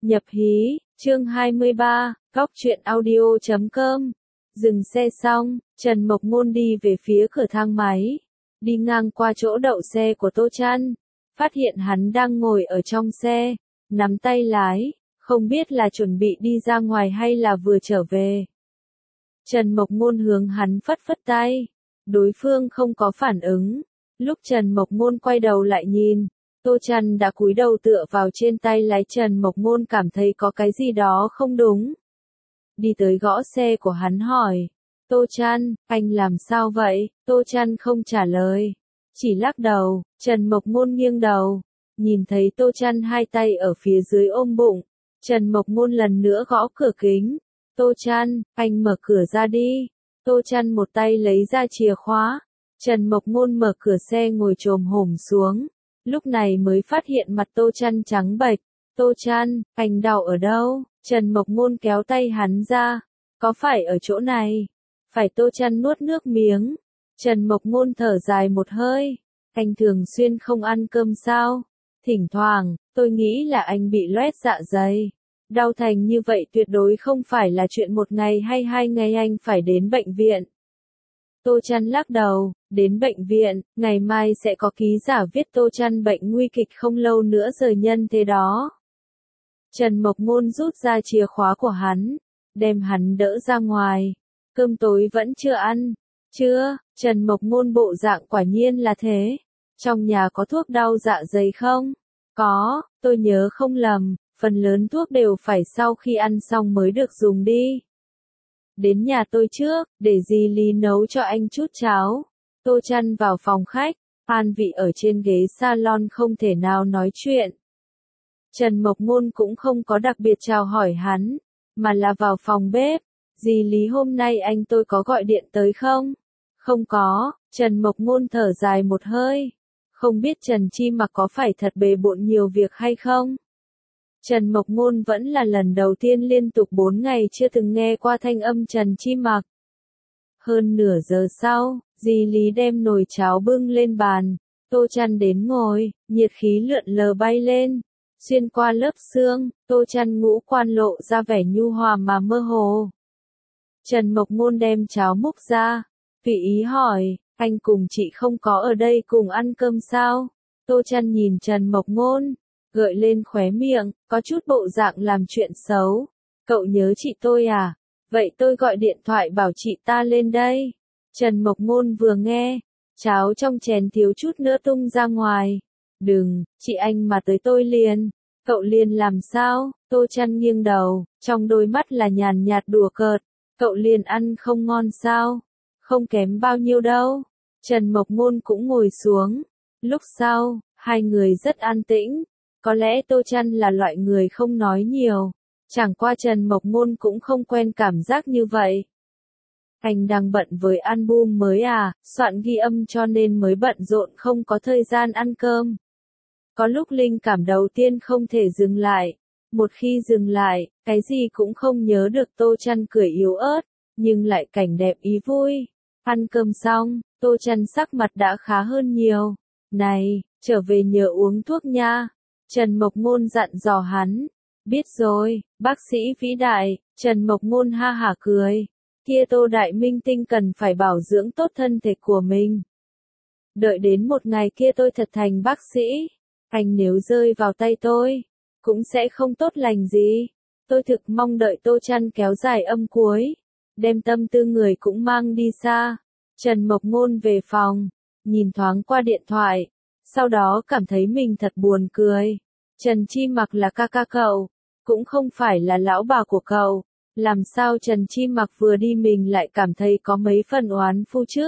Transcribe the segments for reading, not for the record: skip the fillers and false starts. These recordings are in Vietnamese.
Nhập hí, chương 23, góc truyện audio.com. Dừng xe xong, Trần Mộc Ngôn đi về phía cửa thang máy. Đi ngang qua chỗ đậu xe của Tô Trăn, phát hiện hắn đang ngồi ở trong xe, nắm tay lái, không biết là chuẩn bị đi ra ngoài hay là vừa trở về. Trần Mộc Ngôn hướng hắn phất phất tay, đối phương không có phản ứng. Lúc Trần Mộc Ngôn quay đầu lại nhìn, Tô Trăn đã cúi đầu tựa vào trên tay lái. Trần Mộc Ngôn cảm thấy có cái gì đó không đúng. Đi tới gõ xe của hắn hỏi, Tô Trăn, anh làm sao vậy? Tô Trăn không trả lời, chỉ lắc đầu. Trần Mộc Ngôn nghiêng đầu, nhìn thấy Tô Trăn hai tay ở phía dưới ôm bụng. Trần Mộc Ngôn lần nữa gõ cửa kính. Tô Trăn, anh mở cửa ra đi. Tô Trăn một tay lấy ra chìa khóa. Trần Mộc Ngôn mở cửa xe ngồi chồm hổm xuống. Lúc này mới phát hiện mặt Tô Trăn trắng bệch. Tô Trăn, anh đau ở đâu? Trần Mộc Ngôn kéo tay hắn ra. Có phải ở chỗ này? Phải. Tô Trăn nuốt nước miếng. Trần Mộc Ngôn thở dài một hơi. Anh thường xuyên không ăn cơm sao? Thỉnh thoảng, tôi nghĩ là anh bị loét dạ dày. Đau thành như vậy tuyệt đối không phải là chuyện một ngày hay 2 ngày anh phải đến bệnh viện. Tô Trăn lắc đầu, đến bệnh viện, ngày mai sẽ có ký giả viết Tô Trăn bệnh nguy kịch không lâu nữa rời nhân thế đó. Trần Mộc Ngôn rút ra chìa khóa của hắn, đem hắn đỡ ra ngoài. Cơm tối vẫn chưa ăn. Chưa. Trần Mộc Ngôn bộ dạng quả nhiên là thế. Trong nhà có thuốc đau dạ dày không? Có, tôi nhớ không lầm, phần lớn thuốc đều phải sau khi ăn xong mới được dùng đi. Đến nhà tôi trước, để dì Lý nấu cho anh chút cháo. Tô Trăn vào phòng khách, An Vị ở trên ghế salon không thể nào nói chuyện. Trần Mộc Ngôn cũng không có đặc biệt chào hỏi hắn, mà là vào phòng bếp. Dì Lý hôm nay anh tôi có gọi điện tới không? Không có. Trần Mộc Ngôn thở dài một hơi. Không biết Trần Chi Mặc có phải thật bề bộn nhiều việc hay không? Trần Mộc Ngôn vẫn là lần đầu tiên liên tục 4 ngày chưa từng nghe qua thanh âm Trần Chi Mặc. Hơn nửa giờ sau, dì Lý đem nồi cháo bưng lên bàn. Tô Trăn đến ngồi, nhiệt khí lượn lờ bay lên. Xuyên qua lớp xương, Tô Trăn ngũ quan lộ ra vẻ nhu hòa mà mơ hồ. Trần Mộc Ngôn đem cháo múc ra, tùy ý hỏi, anh cùng chị không có ở đây cùng ăn cơm sao? Tô Trăn nhìn Trần Mộc Ngôn, gợi lên khóe miệng, có chút bộ dạng làm chuyện xấu. Cậu nhớ chị tôi à? Vậy tôi gọi điện thoại bảo chị ta lên đây. Trần Mộc Ngôn vừa nghe, cháo trong chén thiếu chút nữa tung ra ngoài. Đừng, chị anh mà tới tôi liền. Cậu liền làm sao? Tô Trăn nghiêng đầu, trong đôi mắt là nhàn nhạt đùa cợt. Cậu liền ăn không ngon sao? Không kém bao nhiêu đâu. Trần Mộc Ngôn cũng ngồi xuống. Lúc sau, hai người rất an tĩnh. Có lẽ Tô Trăn là loại người không nói nhiều. Chẳng qua Trần Mộc Ngôn cũng không quen cảm giác như vậy. Anh đang bận với album mới à, soạn ghi âm cho nên mới bận rộn không có thời gian ăn cơm. Có lúc linh cảm đầu tiên không thể dừng lại. Một khi dừng lại, cái gì cũng không nhớ được. Tô Trăn cười yếu ớt, nhưng lại cảnh đẹp ý vui. Ăn cơm xong, Tô Trăn sắc mặt đã khá hơn nhiều. Này, trở về nhớ uống thuốc nha. Trần Mộc Ngôn dặn dò hắn. Biết rồi, bác sĩ vĩ đại. Trần Mộc Ngôn ha hả cười. Kia Tô đại minh tinh cần phải bảo dưỡng tốt thân thể của mình. Đợi đến một ngày kia tôi thật thành bác sĩ. Anh nếu rơi vào tay tôi, cũng sẽ không tốt lành gì. Tôi thực mong đợi. Tô Trăn kéo dài âm cuối, đem tâm tư người cũng mang đi xa. Trần Mộc Ngôn về phòng, nhìn thoáng qua điện thoại, sau đó cảm thấy mình thật buồn cười. Trần Chi Mặc là ca ca cậu, cũng không phải là lão bà của cậu. Làm sao Trần Chi Mặc vừa đi mình lại cảm thấy có mấy phần oán phu chứ?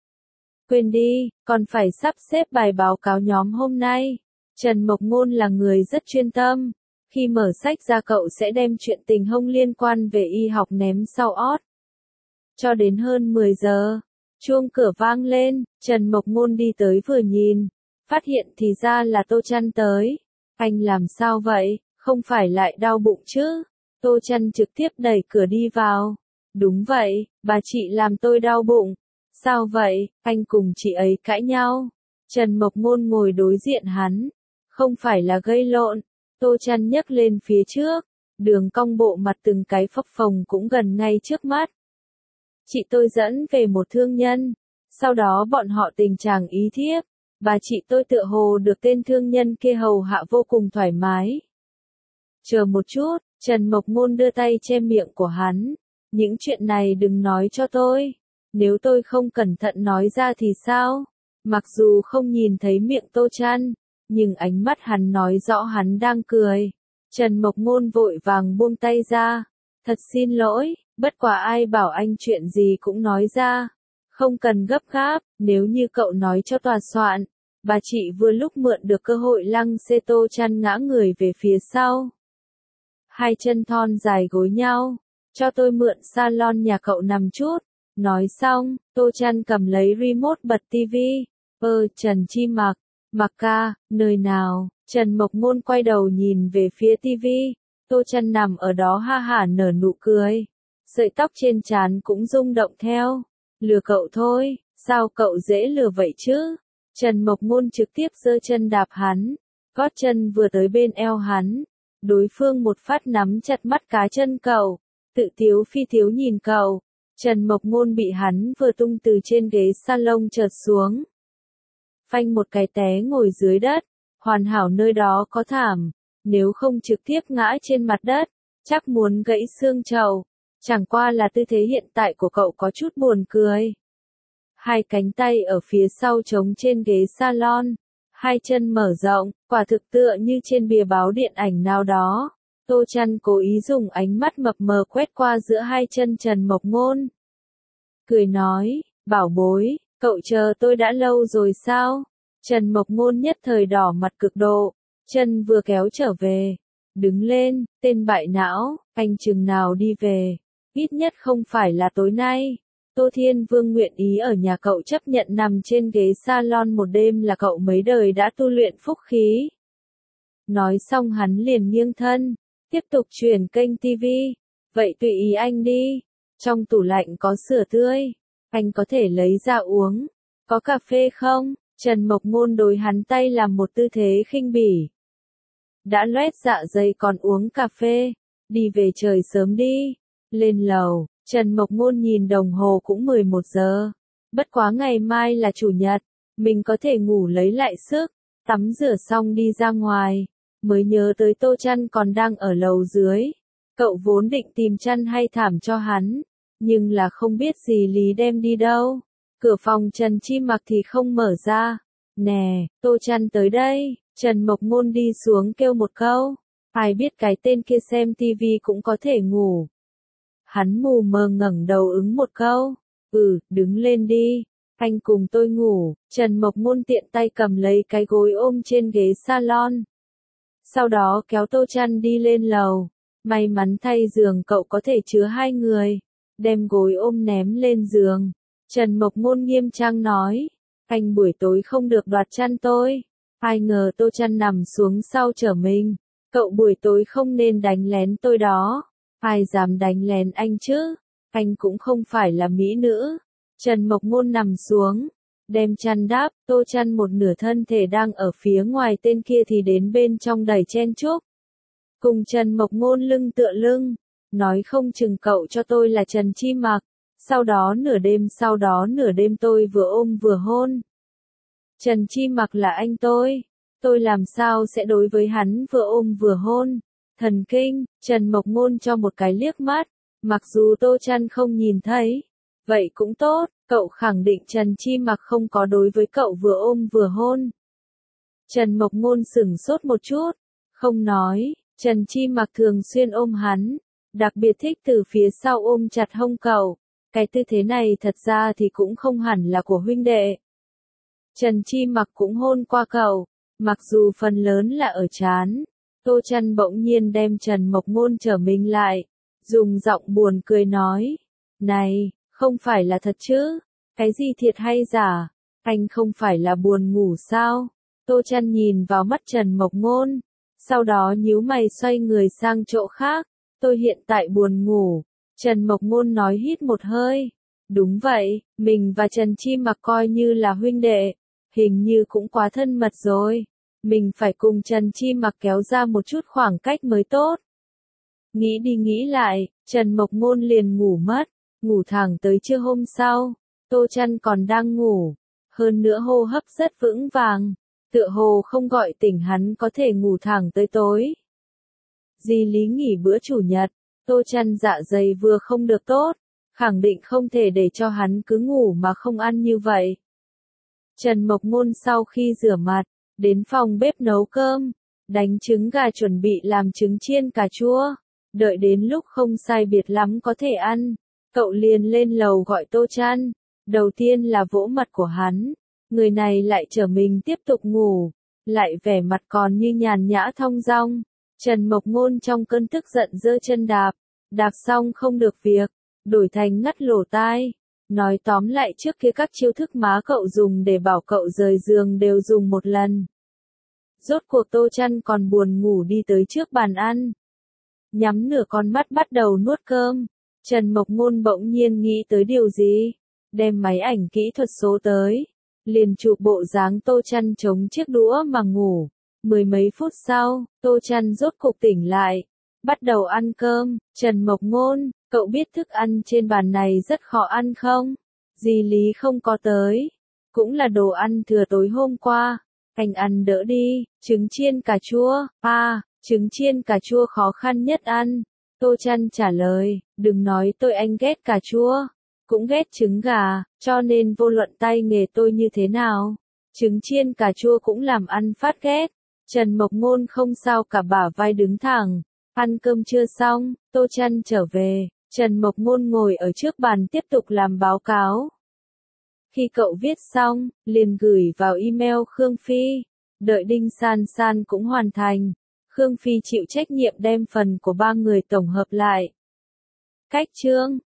Quên đi, còn phải sắp xếp bài báo cáo nhóm hôm nay. Trần Mộc Ngôn là người rất chuyên tâm. Khi mở sách ra cậu sẽ đem chuyện tình hông liên quan về y học ném sau ót. Cho đến hơn 10 giờ, chuông cửa vang lên, Trần Mộc Ngôn đi tới vừa nhìn, phát hiện thì ra là Tô Trăn tới. Anh làm sao vậy, không phải lại đau bụng chứ? Tô Trăn trực tiếp đẩy cửa đi vào. Đúng vậy, bà chị làm tôi đau bụng. Sao vậy, anh cùng chị ấy cãi nhau? Trần Mộc Ngôn ngồi đối diện hắn. Không phải là gây lộn, Tô Chăn nhấc lên phía trước, đường cong bộ mặt từng cái phập phồng cũng gần ngay trước mắt. Chị tôi dẫn về một thương nhân, sau đó bọn họ tình chàng ý thiếp, và chị tôi tựa hồ được tên thương nhân kia hầu hạ vô cùng thoải mái. Chờ một chút, Trần Mộc Ngôn đưa tay che miệng của hắn. Những chuyện này đừng nói cho tôi. Nếu tôi không cẩn thận nói ra thì sao? Mặc dù không nhìn thấy miệng Tô Chăn, nhưng ánh mắt hắn nói rõ hắn đang cười. Trần Mộc Ngôn vội vàng buông tay ra. Thật xin lỗi, bất quá ai bảo anh chuyện gì cũng nói ra. Không cần gấp gáp, nếu như cậu nói cho tòa soạn. Bà chị vừa lúc mượn được cơ hội lăng xê Tô Chăn ngã người về phía sau. Hai chân thon dài gối nhau. Cho tôi mượn salon nhà cậu nằm chút. Nói xong, Tô Chăn cầm lấy remote bật tivi. Trần Chi Mặc ca, nơi nào? Trần Mộc Ngôn quay đầu nhìn về phía tivi. Tô Chăn nằm ở đó ha hả nở nụ cười. Sợi tóc trên trán cũng rung động theo. Lừa cậu thôi, sao cậu dễ lừa vậy chứ? Trần Mộc Ngôn trực tiếp giơ chân đạp hắn. Gót chân vừa tới bên eo hắn. Đối phương một phát nắm chặt mắt cá chân cậu. Tự tiếu phi tiếu nhìn cậu. Trần Mộc Ngôn bị hắn vừa tung từ trên ghế salon chợt xuống. Phanh một cái té ngồi dưới đất. Hoàn hảo nơi đó có thảm. Nếu không trực tiếp ngã trên mặt đất, chắc muốn gãy xương chậu. Chẳng qua là tư thế hiện tại của cậu có chút buồn cười. Hai cánh tay ở phía sau trống trên ghế salon. Hai chân mở rộng, quả thực tựa như trên bìa báo điện ảnh nào đó. Tô Chăn cố ý dùng ánh mắt mập mờ quét qua giữa hai chân Trần Mộc Ngôn. Cười nói, bảo bối, cậu chờ tôi đã lâu rồi sao? Trần Mộc Ngôn nhất thời đỏ mặt cực độ, chân vừa kéo trở về. Đứng lên, tên bại não, anh chừng nào đi về, ít nhất không phải là tối nay. Tô Thiên Vương nguyện ý ở nhà cậu chấp nhận nằm trên ghế salon một đêm là cậu mấy đời đã tu luyện phúc khí. Nói xong hắn liền nghiêng thân, tiếp tục chuyển kênh TV. Vậy tùy ý anh đi, trong tủ lạnh có sữa tươi, anh có thể lấy ra uống. Có cà phê không? Trần Mộc Ngôn đối hắn tay làm một tư thế khinh bỉ. Đã loét dạ dày còn uống cà phê, đi về trời sớm đi. Lên lầu, Trần Mộc Ngôn nhìn đồng hồ cũng 11 giờ. Bất quá ngày mai là chủ nhật, mình có thể ngủ lấy lại sức, tắm rửa xong đi ra ngoài. Mới nhớ tới Tô Chăn còn đang ở lầu dưới. Cậu vốn định tìm chăn hay thảm cho hắn, nhưng là không biết gì lý đem đi đâu. Cửa phòng Trần Chi Mặc thì không mở ra. Nè, Tô Chăn tới đây. Trần Mộc Ngôn đi xuống kêu một câu. Ai biết cái tên kia xem tivi cũng có thể ngủ. Hắn mù mờ ngẩng đầu ứng một câu. Đứng lên đi. Anh cùng tôi ngủ. Trần Mộc Ngôn tiện tay cầm lấy cái gối ôm trên ghế salon. Sau đó kéo Tô Chăn đi lên lầu. May mắn thay giường cậu có thể chứa hai người. Đem gối ôm ném lên giường. Trần Mộc Ngôn nghiêm trang nói. Anh buổi tối không được đoạt chăn tôi. Ai ngờ Tô Chăn nằm xuống sau chở mình. Cậu buổi tối không nên đánh lén tôi đó. Ai dám đánh lén anh chứ? Anh cũng không phải là mỹ nữ. Trần Mộc Ngôn nằm xuống. Đem chăn đáp, Tô Chăn một nửa thân thể đang ở phía ngoài tên kia thì đến bên trong đầy chen chúc. Cùng Trần Mộc Ngôn lưng tựa lưng. Nói không chừng cậu cho tôi là Trần Chi Mặc. Sau đó nửa đêm tôi vừa ôm vừa hôn. Trần Chi Mặc là anh tôi làm sao sẽ đối với hắn vừa ôm vừa hôn. Thần kinh, Trần Mộc Ngôn cho một cái liếc mắt, mặc dù Tô Chăn không nhìn thấy. Vậy cũng tốt, cậu khẳng định Trần Chi Mặc không có đối với cậu vừa ôm vừa hôn. Trần Mộc Ngôn sửng sốt một chút, không nói, Trần Chi Mặc thường xuyên ôm hắn, đặc biệt thích từ phía sau ôm chặt hông cậu. Cái tư thế này thật ra thì cũng không hẳn là của huynh đệ. Trần Chi Mặc cũng hôn qua cậu, mặc dù phần lớn là ở trán. Tô Chăn bỗng nhiên đem Trần Mộc Ngôn trở mình lại, dùng giọng buồn cười nói. Này, không phải là thật chứ? Cái gì thiệt hay giả? Anh không phải là buồn ngủ sao? Tô Chăn nhìn vào mắt Trần Mộc Ngôn, sau đó nhíu mày xoay người sang chỗ khác. Tôi hiện tại buồn ngủ. Trần Mộc Ngôn nói hít một hơi. Đúng vậy, mình và Trần Chi Mặc coi như là huynh đệ. Hình như cũng quá thân mật rồi. Mình phải cùng Trần Chi Mặc kéo ra một chút khoảng cách mới tốt. Nghĩ đi nghĩ lại, Trần Mộc Ngôn liền ngủ mất, ngủ thẳng tới trưa hôm sau, Tô Chân còn đang ngủ, hơn nữa hô hấp rất vững vàng, tựa hồ không gọi tỉnh hắn có thể ngủ thẳng tới tối. Di Lý nghỉ bữa chủ nhật, Tô Chân dạ dày vừa không được tốt, khẳng định không thể để cho hắn cứ ngủ mà không ăn như vậy. Trần Mộc Ngôn sau khi rửa mặt, đến phòng bếp nấu cơm, đánh trứng gà chuẩn bị làm trứng chiên cà chua. Đợi đến lúc không sai biệt lắm có thể ăn, cậu liền lên lầu gọi Tô Chân. Đầu tiên là vỗ mặt của hắn, người này lại trở mình tiếp tục ngủ, lại vẻ mặt còn như nhàn nhã thong dong. Trần Mộc Ngôn trong cơn tức giận giơ chân đạp, đạp xong không được việc, đổi thành ngắt lỗ tai. Nói tóm lại trước kia các chiêu thức má cậu dùng để bảo cậu rời giường đều dùng một lần. Rốt cuộc Tô Chân còn buồn ngủ đi tới trước bàn ăn. Nhắm nửa con mắt bắt đầu nuốt cơm. Trần Mộc Ngôn bỗng nhiên nghĩ tới điều gì, đem máy ảnh kỹ thuật số tới, liền chụp bộ dáng Tô Chân chống chiếc đũa mà ngủ. Mười mấy phút sau, Tô Chân rốt cục tỉnh lại, bắt đầu ăn cơm. Trần Mộc Ngôn, cậu biết thức ăn trên bàn này rất khó ăn không? Di Lý không có tới, cũng là đồ ăn thừa tối hôm qua, anh ăn đỡ đi. Trứng chiên cà chua, trứng chiên cà chua khó khăn nhất ăn. Tô Chân trả lời, đừng nói tôi anh ghét cà chua, cũng ghét trứng gà, cho nên vô luận tay nghề tôi như thế nào, trứng chiên cà chua cũng làm ăn phát ghét. Trần Mộc Ngôn không sao cả bả vai đứng thẳng. Ăn cơm chưa xong, Tô Chân trở về, Trần Mộc Ngôn ngồi ở trước bàn tiếp tục làm báo cáo. Khi cậu viết xong, liền gửi vào email Khương Phi, đợi Đinh San San cũng hoàn thành. Khương Phi chịu trách nhiệm đem phần của ba người tổng hợp lại. Cách chương